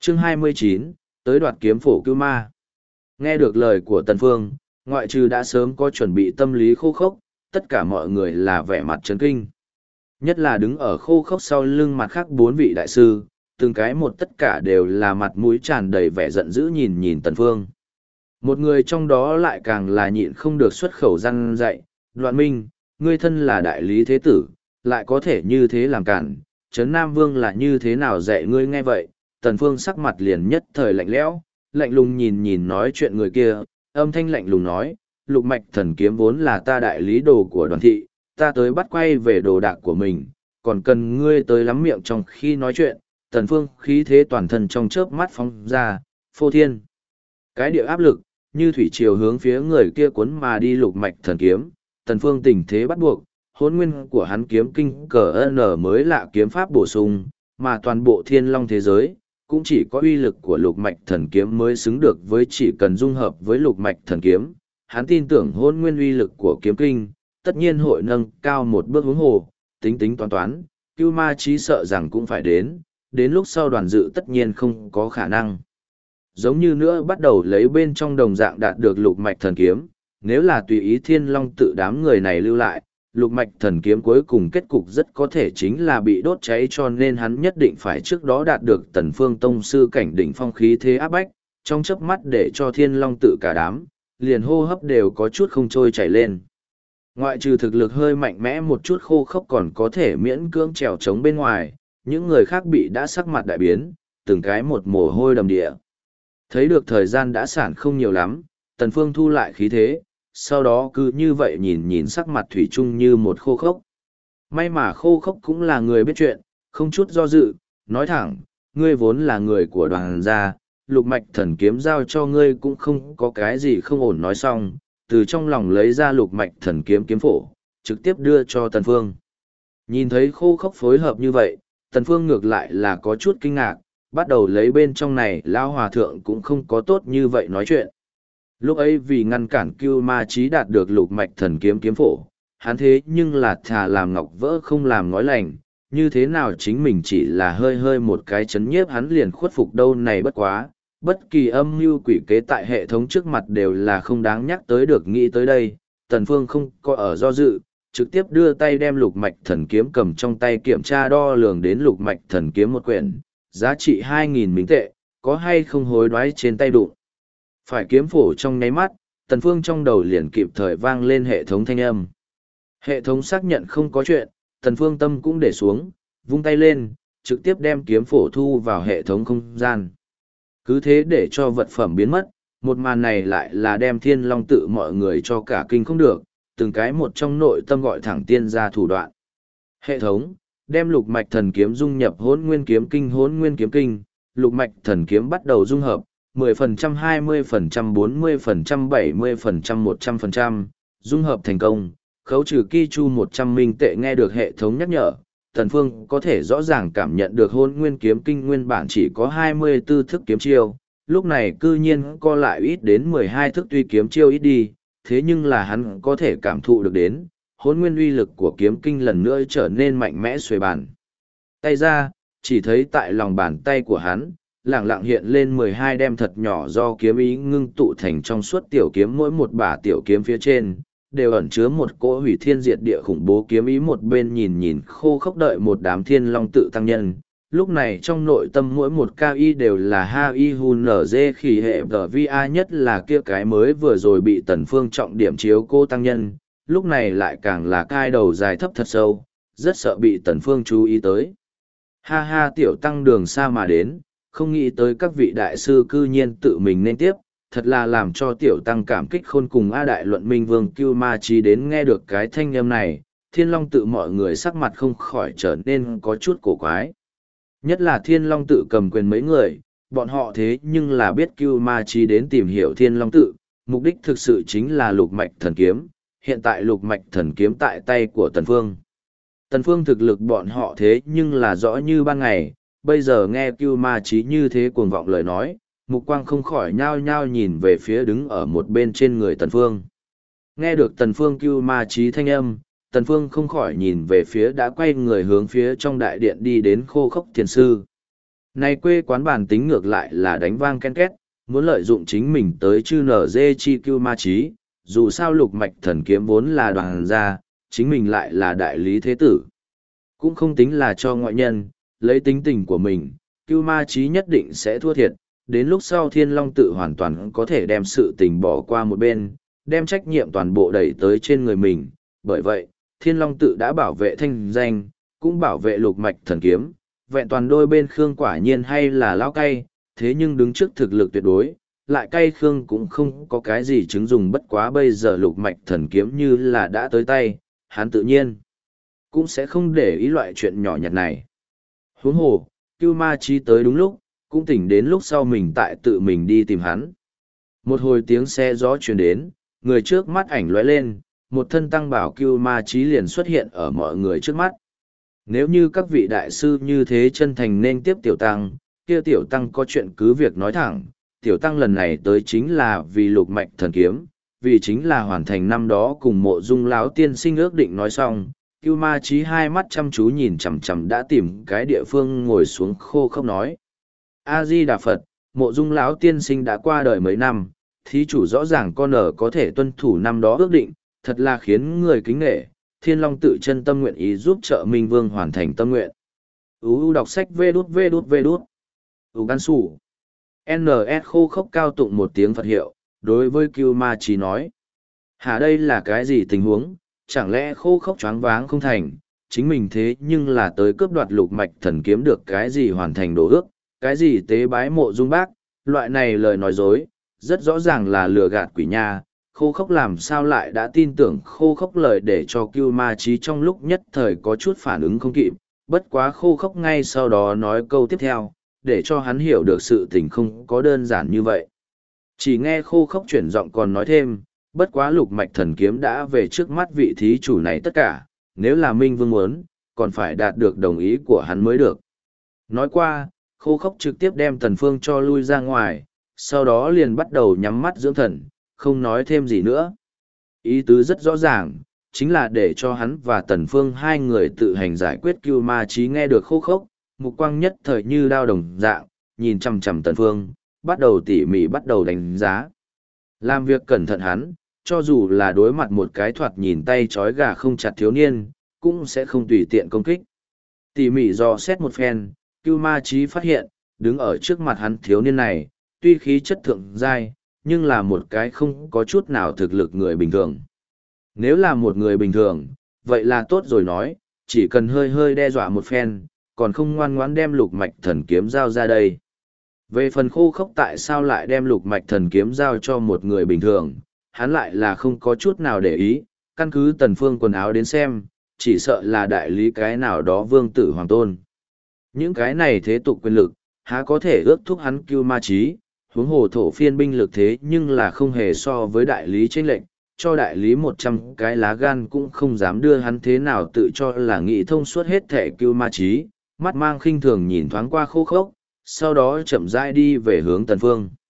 Chương 29, tới đoạt kiếm phổ Cưu Ma. Nghe được lời của Tần Phương, ngoại trừ đã sớm có chuẩn bị tâm lý khô khốc, tất cả mọi người là vẻ mặt chấn kinh. Nhất là đứng ở khô khốc sau lưng mặt khác bốn vị đại sư, từng cái một tất cả đều là mặt mũi tràn đầy vẻ giận dữ nhìn nhìn Tần Phương. Một người trong đó lại càng là nhịn không được xuất khẩu răn dạy, Đoạn Minh, ngươi thân là đại lý thế tử, lại có thể như thế làm cản, Trấn Nam Vương là như thế nào dạy ngươi nghe vậy. Tần Phương sắc mặt liền nhất thời lạnh lẽo, lạnh lùng nhìn nhìn nói chuyện người kia, âm thanh lạnh lùng nói, Lục Mạch Thần Kiếm vốn là ta đại lý đồ của Đoàn thị, ta tới bắt quay về đồ đạc của mình, còn cần ngươi tới lắm miệng trong khi nói chuyện. Tần Phương khí thế toàn thân trong chớp mắt phóng ra, phô thiên. Cái địa áp lực, như thủy triều hướng phía người kia cuốn mà đi. Lục Mạch Thần Kiếm, Tần Phương tình thế bắt buộc, hôn nguyên của hắn kiếm kinh cờ N mới lạ kiếm pháp bổ sung, mà toàn bộ thiên long thế giới, cũng chỉ có uy lực của Lục Mạch Thần Kiếm mới xứng được với, chỉ cần dung hợp với Lục Mạch Thần Kiếm, hắn tin tưởng hôn nguyên uy lực của kiếm kinh, tất nhiên hội nâng cao một bước. Huống hồ, tính tính toán toán, Cưu Ma Chí sợ rằng cũng phải đến lúc sau Đoàn Dự tất nhiên không có khả năng. Giống như nữa bắt đầu lấy bên trong đồng dạng đạt được Lục Mạch Thần Kiếm, nếu là tùy ý Thiên Long tự đám người này lưu lại, Lục Mạch Thần Kiếm cuối cùng kết cục rất có thể chính là bị đốt cháy, cho nên hắn nhất định phải trước đó đạt được Tần Phương tông sư cảnh đỉnh phong khí thế áp bách, trong chớp mắt để cho Thiên Long tự cả đám, liền hô hấp đều có chút không trôi chảy lên. Ngoại trừ thực lực hơi mạnh mẽ một chút khô khốc còn có thể miễn cưỡng trèo chống bên ngoài, những người khác bị đã sắc mặt đại biến, từng cái một mồ hôi đầm địa. Thấy được thời gian đã sản không nhiều lắm, Tần Phương thu lại khí thế, sau đó cứ như vậy nhìn nhìn sắc mặt thủy chung như một khô khốc. May mà khô khốc cũng là người biết chuyện, không chút do dự, nói thẳng, ngươi vốn là người của Đoàn gia, Lục Mạch Thần Kiếm giao cho ngươi cũng không có cái gì không ổn. Nói xong, từ trong lòng lấy ra Lục Mạch Thần Kiếm kiếm phổ, trực tiếp đưa cho Tần Phương. Nhìn thấy khô khốc phối hợp như vậy, Tần Phương ngược lại là có chút kinh ngạc, bắt đầu lấy bên trong này Lao Hòa Thượng cũng không có tốt như vậy nói chuyện. Lúc ấy vì ngăn cản Cưu Ma Chí đạt được Lục Mạch Thần Kiếm kiếm phổ, hắn thế nhưng là thà làm ngọc vỡ không làm ngói lành, như thế nào chính mình chỉ là hơi hơi một cái chấn nhiếp hắn liền khuất phục đâu này. Bất quá, bất kỳ âm mưu quỷ kế tại hệ thống trước mặt đều là không đáng nhắc tới được. Nghĩ tới đây, Tần Phương không có ở do dự, trực tiếp đưa tay đem Lục Mạch Thần Kiếm cầm trong tay kiểm tra đo lường đến Lục Mạch Thần Kiếm một quyển, giá trị 2.000 minh tệ, có hay không hối đoái trên tay đụng. Phải kiếm phổ trong nháy mắt, Tần Phương trong đầu liền kịp thời vang lên hệ thống thanh âm. Hệ thống xác nhận không có chuyện, Tần Phương tâm cũng để xuống, vung tay lên, trực tiếp đem kiếm phổ thu vào hệ thống không gian. Cứ thế để cho vật phẩm biến mất, một màn này lại là đem Thiên Long tự mọi người cho cả kinh không được, từng cái một trong nội tâm gọi thẳng tiên ra thủ đoạn. Hệ thống, đem Lục Mạch Thần Kiếm dung nhập Hỗn Nguyên Kiếm Kinh. Hỗn Nguyên Kiếm Kinh, Lục Mạch Thần Kiếm bắt đầu dung hợp, 10%, 20%, 40%, 70%, 100%, dung hợp thành công, khấu trừ ki chu 100 minh tệ. Nghe được hệ thống nhắc nhở, Tần Phương có thể rõ ràng cảm nhận được Hỗn Nguyên Kiếm Kinh nguyên bản chỉ có 24 thức kiếm chiêu, lúc này cư nhiên co lại ít đến 12 thức. Tuy kiếm chiêu ít đi, thế nhưng là hắn có thể cảm thụ được đến, Hỗn Nguyên uy lực của kiếm kinh lần nữa trở nên mạnh mẽ. Xuề bàn tay ra, chỉ thấy tại lòng bàn tay của hắn, lẳng lặng hiện lên 12 đem thật nhỏ do kiếm ý ngưng tụ thành trong suốt tiểu kiếm, mỗi một bả tiểu kiếm phía trên đều ẩn chứa một cỗ hủy thiên diệt địa khủng bố kiếm ý. Một bên nhìn nhìn khô khốc đợi một đám Thiên Long tự tăng nhân, lúc này trong nội tâm mỗi một ca y đều là ha y hun nở dê khỉ hệ tờ vi a, nhất là kia cái mới vừa rồi bị Tần Phương trọng điểm chiếu cô tăng nhân, lúc này lại càng là cai đầu dài thấp thật sâu, rất sợ bị Tần Phương chú ý tới. Ha ha, tiểu tăng đường xa mà đến, không nghĩ tới các vị đại sư cư nhiên tự mình nên tiếp, thật là làm cho tiểu tăng cảm kích khôn cùng. A Đại Luận Minh Vương Cưu Ma Chí đến nghe được cái thanh âm này, Thiên Long tự mọi người sắc mặt không khỏi trở nên có chút cổ quái. Nhất là Thiên Long tự cầm quyền mấy người, bọn họ thế nhưng là biết Cưu Ma Chí đến tìm hiểu Thiên Long tự, mục đích thực sự chính là Lục Mạch Thần Kiếm. Hiện tại Lục Mạch Thần Kiếm tại tay của Tần Phương. Tần Phương thực lực bọn họ thế nhưng là rõ như ban ngày, bây giờ nghe Cưu Ma Chí như thế cuồng vọng lời nói, mục quang không khỏi nhao nhao nhìn về phía đứng ở một bên trên người Tần Phương. Nghe được Tần Phương Cưu Ma Chí thanh âm, Tần Phương không khỏi nhìn về phía đã quay người hướng phía trong đại điện đi đến khô khốc thiền sư. Này quê quán bản tính ngược lại là đánh vang ken két, muốn lợi dụng chính mình tới chư nở dê chi cưu ma trí, dù sao lục mạch thần kiếm vốn là đoàn gia, chính mình lại là đại lý thế tử. Cũng không tính là cho ngoại nhân, lấy tính tình của mình, cưu ma trí nhất định sẽ thua thiệt, đến lúc sau thiên long tự hoàn toàn có thể đem sự tình bỏ qua một bên, đem trách nhiệm toàn bộ đẩy tới trên người mình, bởi vậy, thiên long tự đã bảo vệ thanh danh, cũng bảo vệ lục mạch thần kiếm, vẹn toàn đôi bên Khương quả nhiên hay là lao cay, thế nhưng đứng trước thực lực tuyệt đối, lại cay Khương cũng không có cái gì chứng dùng, bất quá bây giờ lục mạch thần kiếm như là đã tới tay, hắn tự nhiên cũng sẽ không để ý loại chuyện nhỏ nhặt này. Huống hồ, Cưu Ma Chí tới đúng lúc, cũng tỉnh đến lúc sau mình tại tự mình đi tìm hắn. Một hồi tiếng xe gió truyền đến, người trước mắt ảnh lóe lên, một thân tăng bảo Cưu Ma Chí liền xuất hiện ở mọi người trước mắt. Nếu như các vị đại sư như thế chân thành nên tiếp tiểu tăng, kia tiểu tăng có chuyện cứ việc nói thẳng, tiểu tăng lần này tới chính là vì lục mạch thần kiếm, vì chính là hoàn thành năm đó cùng Mộ Dung lão tiên sinh ước định. nói xong, Cưu Ma Chí hai mắt chăm chú nhìn chằm chằm đã tìm cái địa phương ngồi xuống khô khốc nói: A Di Đà Phật, Mộ Dung lão tiên sinh đã qua đời mấy năm, thí chủ rõ ràng con ở có thể tuân thủ năm đó ước định, thật là khiến người kính nể. Thiên Long tự chân tâm nguyện ý giúp trợ Minh Vương hoàn thành tâm nguyện. Đọc sách vê đút vê đút vê đút. Gan sủ. NS khô khốc cao tụng một tiếng Phật hiệu, đối với Cưu Ma Chí nói: hả, đây là cái gì tình huống, chẳng lẽ khô khốc choáng váng không thành, chính mình thế nhưng là tới cướp đoạt lục mạch thần kiếm được cái gì hoàn thành đồ ước, cái gì tế bái Mộ Dung bác, loại này lời nói dối, rất rõ ràng là lừa gạt quỷ nha. Khô khốc làm sao lại đã tin tưởng khô khốc lời để cho Cưu Ma Chí trong lúc nhất thời có chút phản ứng không kịp, bất quá khô khốc ngay sau đó nói câu tiếp theo, để cho hắn hiểu được sự tình không có đơn giản như vậy. Chỉ nghe khô khốc chuyển giọng còn nói thêm, bất quá lục mạch thần kiếm đã về trước mắt vị thí chủ này tất cả, nếu là Minh Vương muốn, còn phải đạt được đồng ý của hắn mới được. Nói qua, khô khốc trực tiếp đem Tần Phương cho lui ra ngoài, sau đó liền bắt đầu nhắm mắt dưỡng thần, không nói thêm gì nữa. Ý tứ rất rõ ràng, chính là để cho hắn và Tần Phương hai người tự hành giải quyết. Cưu Ma Chí nghe được khô khốc, mục quang nhất thời như đao đồng dạng, nhìn chằm chằm Tần Phương, bắt đầu tỉ mỉ bắt đầu đánh giá. Làm việc cẩn thận hắn, cho dù là đối mặt một cái thoạt nhìn tay trói gà không chặt thiếu niên, cũng sẽ không tùy tiện công kích. Tỉ mỉ dò xét một phen, Cưu Ma Chí phát hiện, đứng ở trước mặt hắn thiếu niên này, tuy khí chất thượng giai, nhưng là một cái không có chút nào thực lực người bình thường. Nếu là một người bình thường, vậy là tốt rồi nói, chỉ cần hơi hơi đe dọa một phen, còn không ngoan ngoãn đem lục mạch thần kiếm giao ra đây. Về phần khô khốc tại sao lại đem lục mạch thần kiếm giao cho một người bình thường, hắn lại là không có chút nào để ý, căn cứ Tần Phương quần áo đến xem, chỉ sợ là đại lý cái nào đó vương tử hoàng tôn. Những cái này thế tục quyền lực, há có thể ước thúc hắn Cưu Ma Chí, huống hồ thổ phiên binh lực thế nhưng là không hề so với đại lý chênh lệnh, cho đại lý 100 cái lá gan cũng không dám đưa hắn, thế nào tự cho là nghĩ thông suốt hết thể. Cưu Ma Chí mắt mang khinh thường nhìn thoáng qua khô khốc, sau đó chậm rãi đi về hướng Tần Phương.